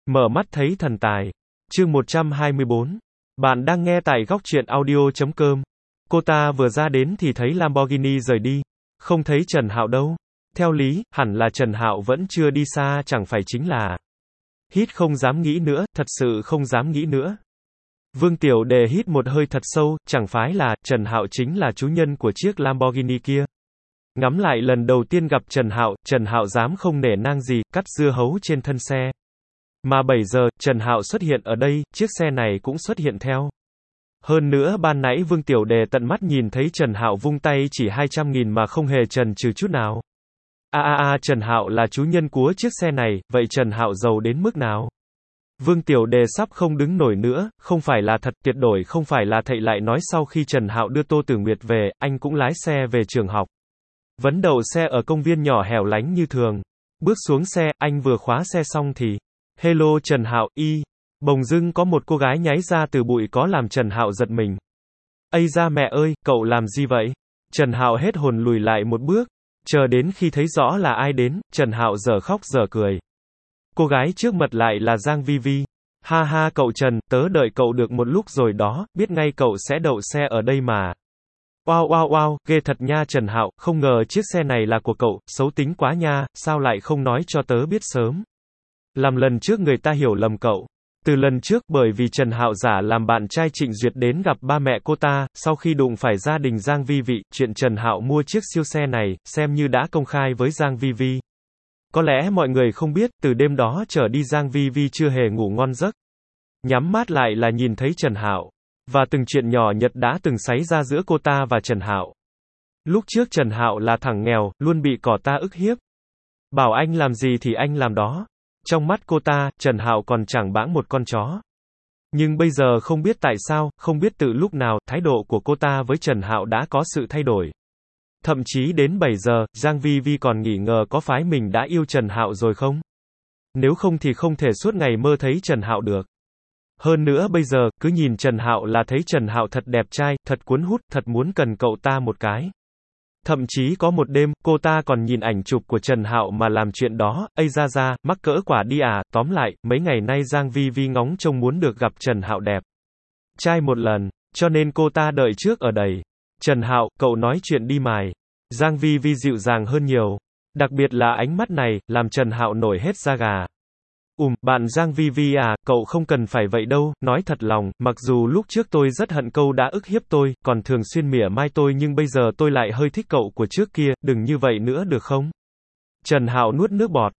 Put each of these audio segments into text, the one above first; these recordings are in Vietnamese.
Mở mắt thấy thần tài. Chương 124. Bạn đang nghe tại góc truyện audio.com. Cô ta vừa ra đến thì thấy Lamborghini rời đi. Không thấy Trần Hạo đâu. Theo lý, hẳn là Trần Hạo vẫn chưa đi xa, chẳng phải chính là. Hít không dám nghĩ nữa, thật sự không dám nghĩ nữa. Vương Tiểu Đề hít một hơi thật sâu, chẳng phải là, Trần Hạo chính là chủ nhân của chiếc Lamborghini kia. Ngắm lại lần đầu tiên gặp Trần Hạo dám không nể nang gì, cắt dưa hấu trên thân xe. Mà bây giờ, Trần Hạo xuất hiện ở đây, chiếc xe này cũng xuất hiện theo. Hơn nữa ban nãy Vương Tiểu Đề tận mắt nhìn thấy Trần Hạo vung tay chỉ 200.000 mà không hề chần chừ chút nào. Trần Hạo là chủ nhân của chiếc xe này, vậy Trần Hạo giàu đến mức nào? Vương Tiểu Đề sắp không đứng nổi nữa, không phải là thật, tuyệt đối không phải là thầy lại nói sau khi Trần Hạo đưa Tô Tử Nguyệt về, anh cũng lái xe về trường học. Vẫn đậu xe ở công viên nhỏ hẻo lánh như thường. Bước xuống xe, anh vừa khóa xe xong thì, hello Trần Hạo, bỗng dưng có một cô gái nháy ra từ bụi có làm Trần Hạo giật mình. Ây da mẹ ơi, cậu làm gì vậy? Trần Hạo hết hồn lùi lại một bước. Chờ đến khi thấy rõ là ai đến, Trần Hạo dở khóc dở cười. Cô gái trước mặt lại là Giang Vi Vi. Ha ha cậu Trần, tớ đợi cậu được một lúc rồi đó, biết ngay cậu sẽ đậu xe ở đây mà. Wow, ghê thật nha Trần Hạo, không ngờ chiếc xe này là của cậu, xấu tính quá nha, sao lại không nói cho tớ biết sớm. Làm lần trước người ta hiểu lầm cậu. Từ lần trước bởi vì Trần Hạo giả làm bạn trai Trịnh Duyệt đến gặp ba mẹ cô ta, sau khi đụng phải gia đình Giang Vi Vi, chuyện Trần Hạo mua chiếc siêu xe này, xem như đã công khai với Giang Vi Vi. Có lẽ mọi người không biết, từ đêm đó trở đi Giang Vi Vi chưa hề ngủ ngon giấc. Nhắm mắt lại là nhìn thấy Trần Hạo. Và từng chuyện nhỏ nhặt đã từng xảy ra giữa cô ta và Trần Hạo. Lúc trước Trần Hạo là thằng nghèo, luôn bị cỏ ta ức hiếp. Bảo anh làm gì thì anh làm đó. Trong mắt cô ta, Trần Hạo còn chẳng bãng một con chó. Nhưng bây giờ không biết tại sao, không biết từ lúc nào, thái độ của cô ta với Trần Hạo đã có sự thay đổi. Thậm chí đến 7 giờ, Giang Vi Vi còn nghi ngờ có phải mình đã yêu Trần Hạo rồi không? Nếu không thì không thể suốt ngày mơ thấy Trần Hạo được. Hơn nữa bây giờ, cứ nhìn Trần Hạo là thấy Trần Hạo thật đẹp trai, thật cuốn hút, thật muốn cần cậu ta một cái. Thậm chí có một đêm, cô ta còn nhìn ảnh chụp của Trần Hạo mà làm chuyện đó, mắc cỡ quả đi à, tóm lại, mấy ngày nay Giang Vi Vi ngóng trông muốn được gặp Trần Hạo đẹp trai một lần, cho nên cô ta đợi trước ở đây. Trần Hạo, cậu nói chuyện đi mày. Giang Vi Vi dịu dàng hơn nhiều. Đặc biệt là ánh mắt này, làm Trần Hạo nổi hết da gà. Bạn Giang Vi Vi à, cậu không cần phải vậy đâu, nói thật lòng, mặc dù lúc trước tôi rất hận câu đã ức hiếp tôi, còn thường xuyên mỉa mai tôi nhưng bây giờ tôi lại hơi thích cậu của trước kia, đừng như vậy nữa được không? Trần Hạo nuốt nước bọt.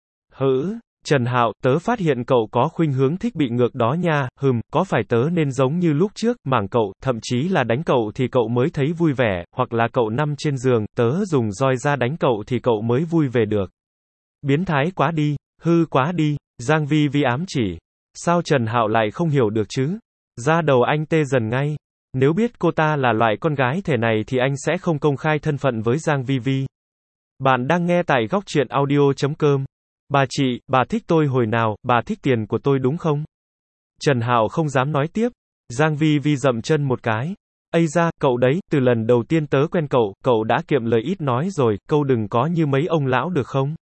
Trần Hạo, tớ phát hiện cậu có khuynh hướng thích bị ngược đó nha, có phải tớ nên giống như lúc trước, mảng cậu, thậm chí là đánh cậu thì cậu mới thấy vui vẻ, hoặc là cậu nằm trên giường, tớ dùng roi ra đánh cậu thì cậu mới vui về được. Biến thái quá đi, hư quá đi. Giang Vi Vi ám chỉ. Sao Trần Hạo lại không hiểu được chứ? Da đầu anh tê dần ngay. Nếu biết cô ta là loại con gái thể này thì anh sẽ không công khai thân phận với Giang Vi Vi. Bạn đang nghe tại góc truyện audio.com. Bà chị, bà thích tôi hồi nào, bà thích tiền của tôi đúng không? Trần Hạo không dám nói tiếp. Giang Vi Vi dậm chân một cái. Ây da, cậu đấy, từ lần đầu tiên tớ quen cậu đã kiệm lời ít nói rồi, câu đừng có như mấy ông lão được không?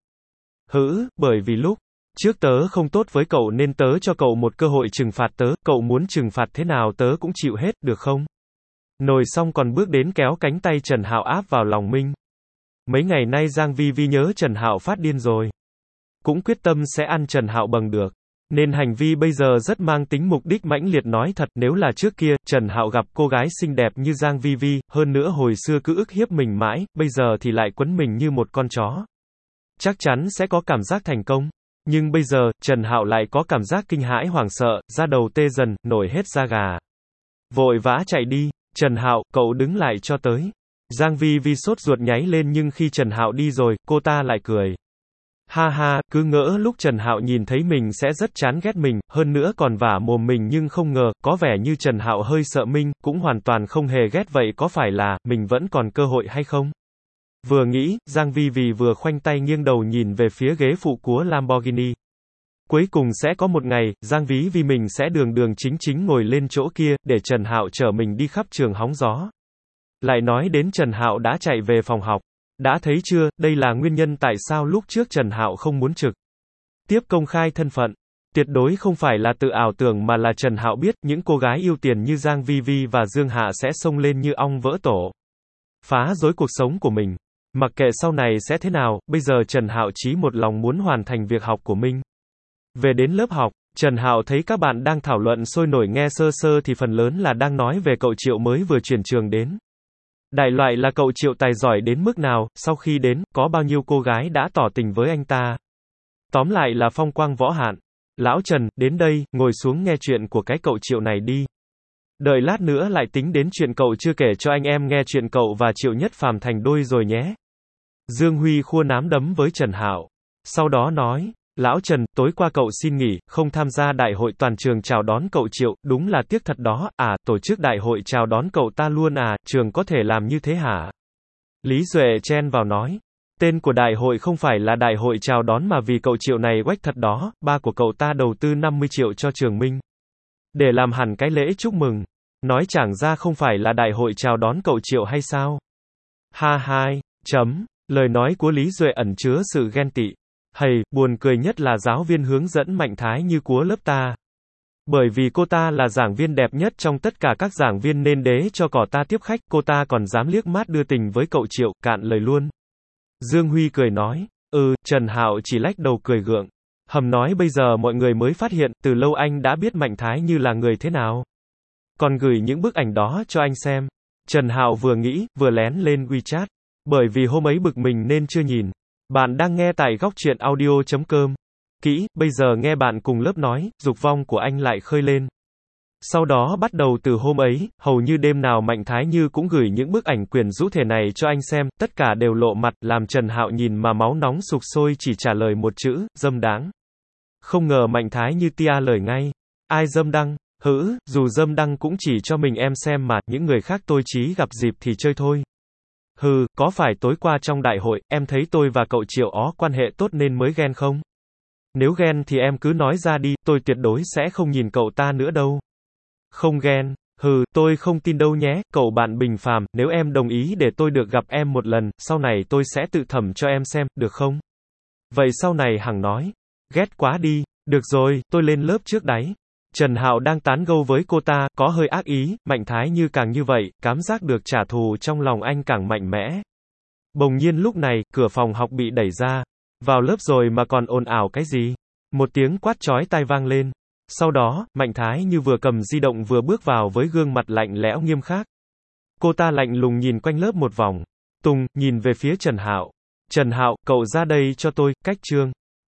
Bởi vì lúc trước tớ không tốt với cậu nên tớ cho cậu một cơ hội trừng phạt tớ, cậu muốn trừng phạt thế nào tớ cũng chịu hết, được không? Nồi xong còn bước đến kéo cánh tay Trần Hạo áp vào lòng mình. Mấy ngày nay Giang Vi Vi nhớ Trần Hạo phát điên rồi. Cũng quyết tâm sẽ ăn Trần Hạo bằng được. Nên hành vi bây giờ rất mang tính mục đích mãnh liệt, nói thật, nếu là trước kia, Trần Hạo gặp cô gái xinh đẹp như Giang Vi Vi, hơn nữa hồi xưa cứ ức hiếp mình mãi, bây giờ thì lại quấn mình như một con chó. Chắc chắn sẽ có cảm giác thành công. Nhưng bây giờ, Trần Hạo lại có cảm giác kinh hãi hoảng sợ, da đầu tê dần, nổi hết da gà. Vội vã chạy đi. Trần Hạo, cậu đứng lại cho tới. Giang Vi Vi sốt ruột nháy lên nhưng khi Trần Hạo đi rồi, cô ta lại cười. Ha, cứ ngỡ lúc Trần Hạo nhìn thấy mình sẽ rất chán ghét mình, hơn nữa còn vả mồm mình nhưng không ngờ, có vẻ như Trần Hạo hơi sợ mình, cũng hoàn toàn không hề ghét vậy có phải là, mình vẫn còn cơ hội hay không? Vừa nghĩ, Giang Vi Vi vừa khoanh tay nghiêng đầu nhìn về phía ghế phụ của Lamborghini. Cuối cùng sẽ có một ngày, Giang Vi Vi mình sẽ đường chính ngồi lên chỗ kia, để Trần Hạo chở mình đi khắp trường hóng gió. Lại nói đến Trần Hạo đã chạy về phòng học. Đã thấy chưa, đây là nguyên nhân tại sao lúc trước Trần Hạo không muốn trực tiếp công khai thân phận. Tuyệt đối không phải là tự ảo tưởng mà là Trần Hạo biết, những cô gái yêu tiền như Giang Vi Vi và Dương Hạ sẽ xông lên như ong vỡ tổ. Phá rối cuộc sống của mình. Mặc kệ sau này sẽ thế nào, bây giờ Trần Hạo chí một lòng muốn hoàn thành việc học của mình. Về đến lớp học, Trần Hạo thấy các bạn đang thảo luận sôi nổi, nghe sơ sơ thì phần lớn là đang nói về cậu Triệu mới vừa chuyển trường đến. Đại loại là cậu Triệu tài giỏi đến mức nào, sau khi đến, có bao nhiêu cô gái đã tỏ tình với anh ta. Tóm lại là phong quang võ hạn. Lão Trần, đến đây, ngồi xuống nghe chuyện của cái cậu Triệu này đi. Đợi lát nữa lại tính đến chuyện cậu chưa kể cho anh em nghe, chuyện cậu và Triệu Nhất Phàm thành đôi rồi nhé. Dương Huy khua nắm đấm với Trần Hạo. Sau đó nói, Lão Trần, tối qua cậu xin nghỉ, không tham gia đại hội toàn trường chào đón cậu Triệu, đúng là tiếc thật đó, tổ chức đại hội chào đón cậu ta luôn trường có thể làm như thế hả? Lý Duệ chen vào nói, tên của đại hội không phải là đại hội chào đón mà vì cậu Triệu này quách thật đó, ba của cậu ta đầu tư 50 triệu cho Trường Minh. Để làm hẳn cái lễ chúc mừng. Nói chẳng ra không phải là đại hội chào đón cậu Triệu hay sao? Ha hai, lời nói của Lý Duệ ẩn chứa sự ghen tị. Hầy, buồn cười nhất là giáo viên hướng dẫn Mạnh Thái Như của lớp ta. Bởi vì cô ta là giảng viên đẹp nhất trong tất cả các giảng viên nên đế cho cỏ ta tiếp khách, cô ta còn dám liếc mắt đưa tình với cậu Triệu, cạn lời luôn. Dương Huy cười nói, Trần Hạo chỉ lách đầu cười gượng. Hầm nói bây giờ mọi người mới phát hiện, từ lâu anh đã biết Mạnh Thái Như là người thế nào. Còn gửi những bức ảnh đó cho anh xem. Trần Hạo vừa nghĩ, vừa lén lên WeChat. Bởi vì hôm ấy bực mình nên chưa nhìn. Bạn đang nghe tại góc truyện audio.com. Kỹ, bây giờ nghe bạn cùng lớp nói, dục vọng của anh lại khơi lên. Sau đó bắt đầu từ hôm ấy, hầu như đêm nào Mạnh Thái Như cũng gửi những bức ảnh quyến rũ thể này cho anh xem, tất cả đều lộ mặt, làm Trần Hạo nhìn mà máu nóng sục sôi, chỉ trả lời một chữ, dâm đáng. Không ngờ Mạnh Thái Như tia lời ngay. Ai dâm đăng? Dù dâm đăng cũng chỉ cho mình em xem mà, những người khác tôi chí gặp dịp thì chơi thôi. Có phải tối qua trong đại hội, em thấy tôi và cậu Triệu ó quan hệ tốt nên mới ghen không? Nếu ghen thì em cứ nói ra đi, tôi tuyệt đối sẽ không nhìn cậu ta nữa đâu. Không ghen, tôi không tin đâu nhé, cậu bạn bình phàm, nếu em đồng ý để tôi được gặp em một lần, sau này tôi sẽ tự thẩm cho em xem, được không? Vậy sau này Hằng nói, ghét quá đi, được rồi, tôi lên lớp trước đấy. Trần Hạo đang tán gẫu với cô ta, có hơi ác ý, Mạnh Thái Như càng như vậy, cảm giác được trả thù trong lòng anh càng mạnh mẽ. Bỗng nhiên lúc này, cửa phòng học bị đẩy ra. Vào lớp rồi mà còn ồn ào cái gì? Một tiếng quát chói tai vang lên. Sau đó, Mạnh Thái Như vừa cầm di động vừa bước vào với gương mặt lạnh lẽo nghiêm khắc. Cô ta lạnh lùng nhìn quanh lớp một vòng. Nhìn về phía Trần Hạo. Trần Hạo, cậu ra đây cho tôi, cách chương.